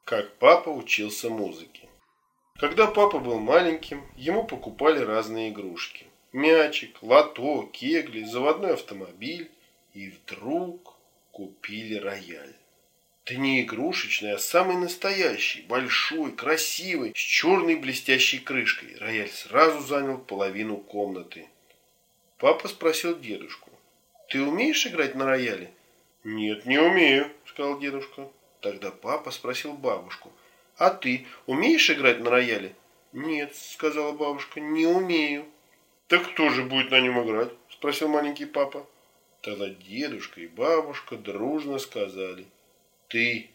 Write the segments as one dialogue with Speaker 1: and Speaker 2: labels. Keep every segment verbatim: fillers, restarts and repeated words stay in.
Speaker 1: Как папа учился музыке. Когда папа был маленьким, ему покупали разные игрушки. Мячик, лото, кегли, заводной автомобиль. И вдруг купили рояль. Да не игрушечный, а самый настоящий, большой, красивый, с черной блестящей крышкой. Рояль сразу занял половину комнаты. Папа спросил дедушку: «Ты умеешь играть на рояле?» «Нет, не умею», — сказал дедушка. Тогда папа спросил бабушку: «А ты умеешь играть на рояле?» «Нет», — сказала бабушка, — «не умею». «Так кто же будет на нем играть?» — спросил маленький папа. Тогда дедушка и бабушка дружно сказали: «Ты».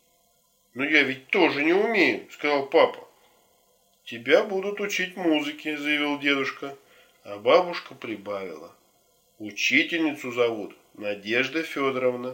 Speaker 1: «Но я ведь тоже не умею», — сказал папа. «Тебя будут учить музыке», — заявил дедушка. А бабушка прибавила: «Учительницу зовут Надежда Федоровна».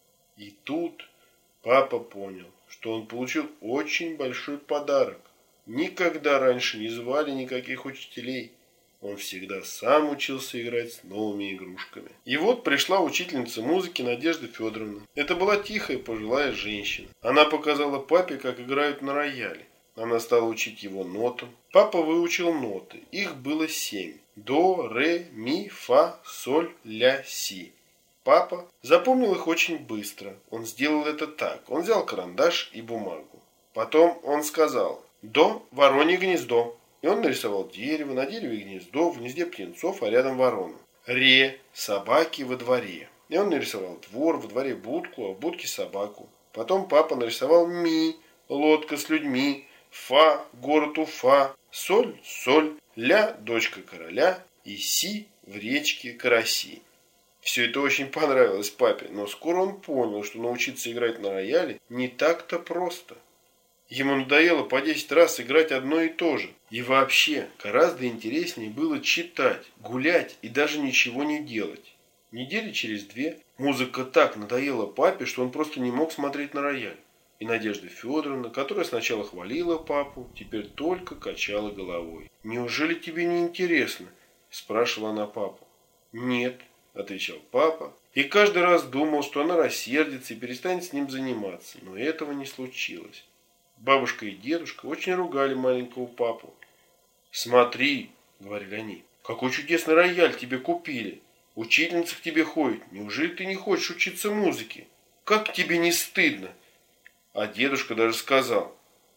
Speaker 1: И тут папа понял, что он получил очень большой подарок. Никогда раньше не звали никаких учителей. Он всегда сам учился играть с новыми игрушками. И вот пришла учительница музыки Надежда Федоровна. Это была тихая пожилая женщина. Она показала папе, как играют на рояле. Она стала учить его нотам. Папа выучил ноты. Их было семь. До, ре, ми, фа, соль, ля, си. Папа запомнил их очень быстро. Он сделал это так. Он взял карандаш и бумагу. Потом он сказал: «До, воронье гнездо». И он нарисовал дерево, на дереве гнездо, в гнезде птенцов, а рядом ворона. Ре, собаки во дворе. И он нарисовал двор, во дворе будку, а в будке собаку. Потом папа нарисовал ми, лодка с людьми, фа, город Уфа, соль, соль, ля, дочка короля и си в речке караси. Все это очень понравилось папе, но скоро он понял, что научиться играть на рояле не так-то просто. Ему надоело по десять раз играть одно и то же. И вообще, гораздо интереснее было читать, гулять и даже ничего не делать. Недели через две музыка так надоела папе, что он просто не мог смотреть на рояль. И Надежда Федоровна, которая сначала хвалила папу, теперь только качала головой. «Неужели тебе не интересно?» – спрашивала она папу. «Нет», – отвечал папа. И каждый раз думал, что она рассердится и перестанет с ним заниматься. Но этого не случилось. Бабушка и дедушка очень ругали маленького папу. «Смотри», — говорили они, — «какой чудесный рояль тебе купили. Учительница к тебе ходит. Неужели ты не хочешь учиться музыке? Как тебе не стыдно?» А дедушка даже сказал: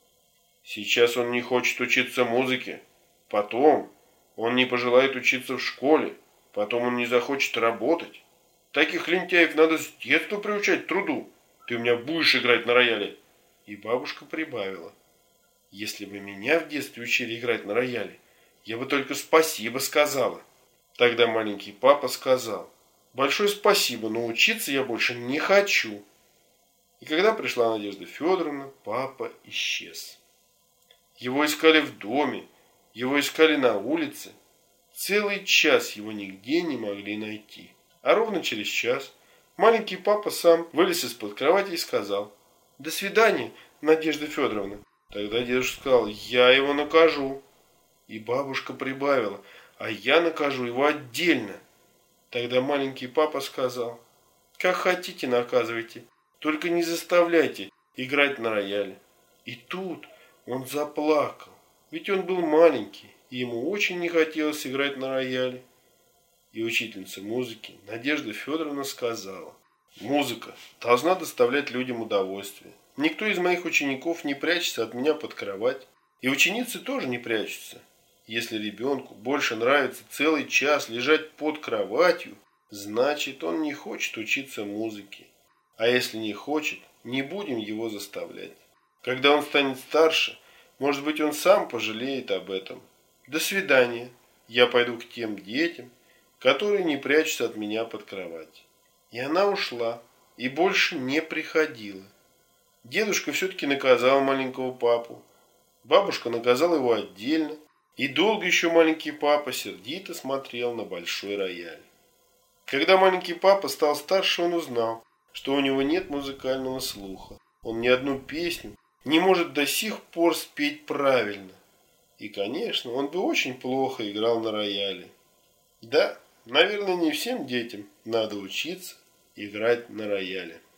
Speaker 1: «Сейчас он не хочет учиться музыке. Потом он не пожелает учиться в школе. Потом он не захочет работать. Таких лентяев надо с детства приучать к труду. Ты у меня будешь играть на рояле». И бабушка прибавила: «Если бы меня в детстве учили играть на рояле, я бы только спасибо сказала». Тогда маленький папа сказал: «Большое спасибо, но учиться я больше не хочу». И когда пришла Надежда Федоровна, папа исчез. Его искали в доме, его искали на улице. Целый час его нигде не могли найти. А ровно через час маленький папа сам вылез из-под кровати и сказал: «До свидания, Надежда Федоровна». Тогда дедушка сказал: «Я его накажу». И бабушка прибавила: «А я накажу его отдельно». Тогда маленький папа сказал: «Как хотите, наказывайте, только не заставляйте играть на рояле». И тут он заплакал, ведь он был маленький, и ему очень не хотелось играть на рояле. И учительница музыки Надежда Федоровна сказала: «Музыка должна доставлять людям удовольствие. Никто из моих учеников не прячется от меня под кровать. И ученицы тоже не прячутся. Если ребенку больше нравится целый час лежать под кроватью, значит, он не хочет учиться музыке. А если не хочет, не будем его заставлять. Когда он станет старше, может быть, он сам пожалеет об этом. До свидания. Я пойду к тем детям, которые не прячутся от меня под кровать». И она ушла, и больше не приходила. Дедушка все-таки наказал маленького папу. Бабушка наказала его отдельно. И долго еще маленький папа сердито смотрел на большой рояль. Когда маленький папа стал старше, он узнал, что у него нет музыкального слуха. Он ни одну песню не может до сих пор спеть правильно. И, конечно, он бы очень плохо играл на рояле. Да, наверное, не всем детям надо учиться играть на рояле.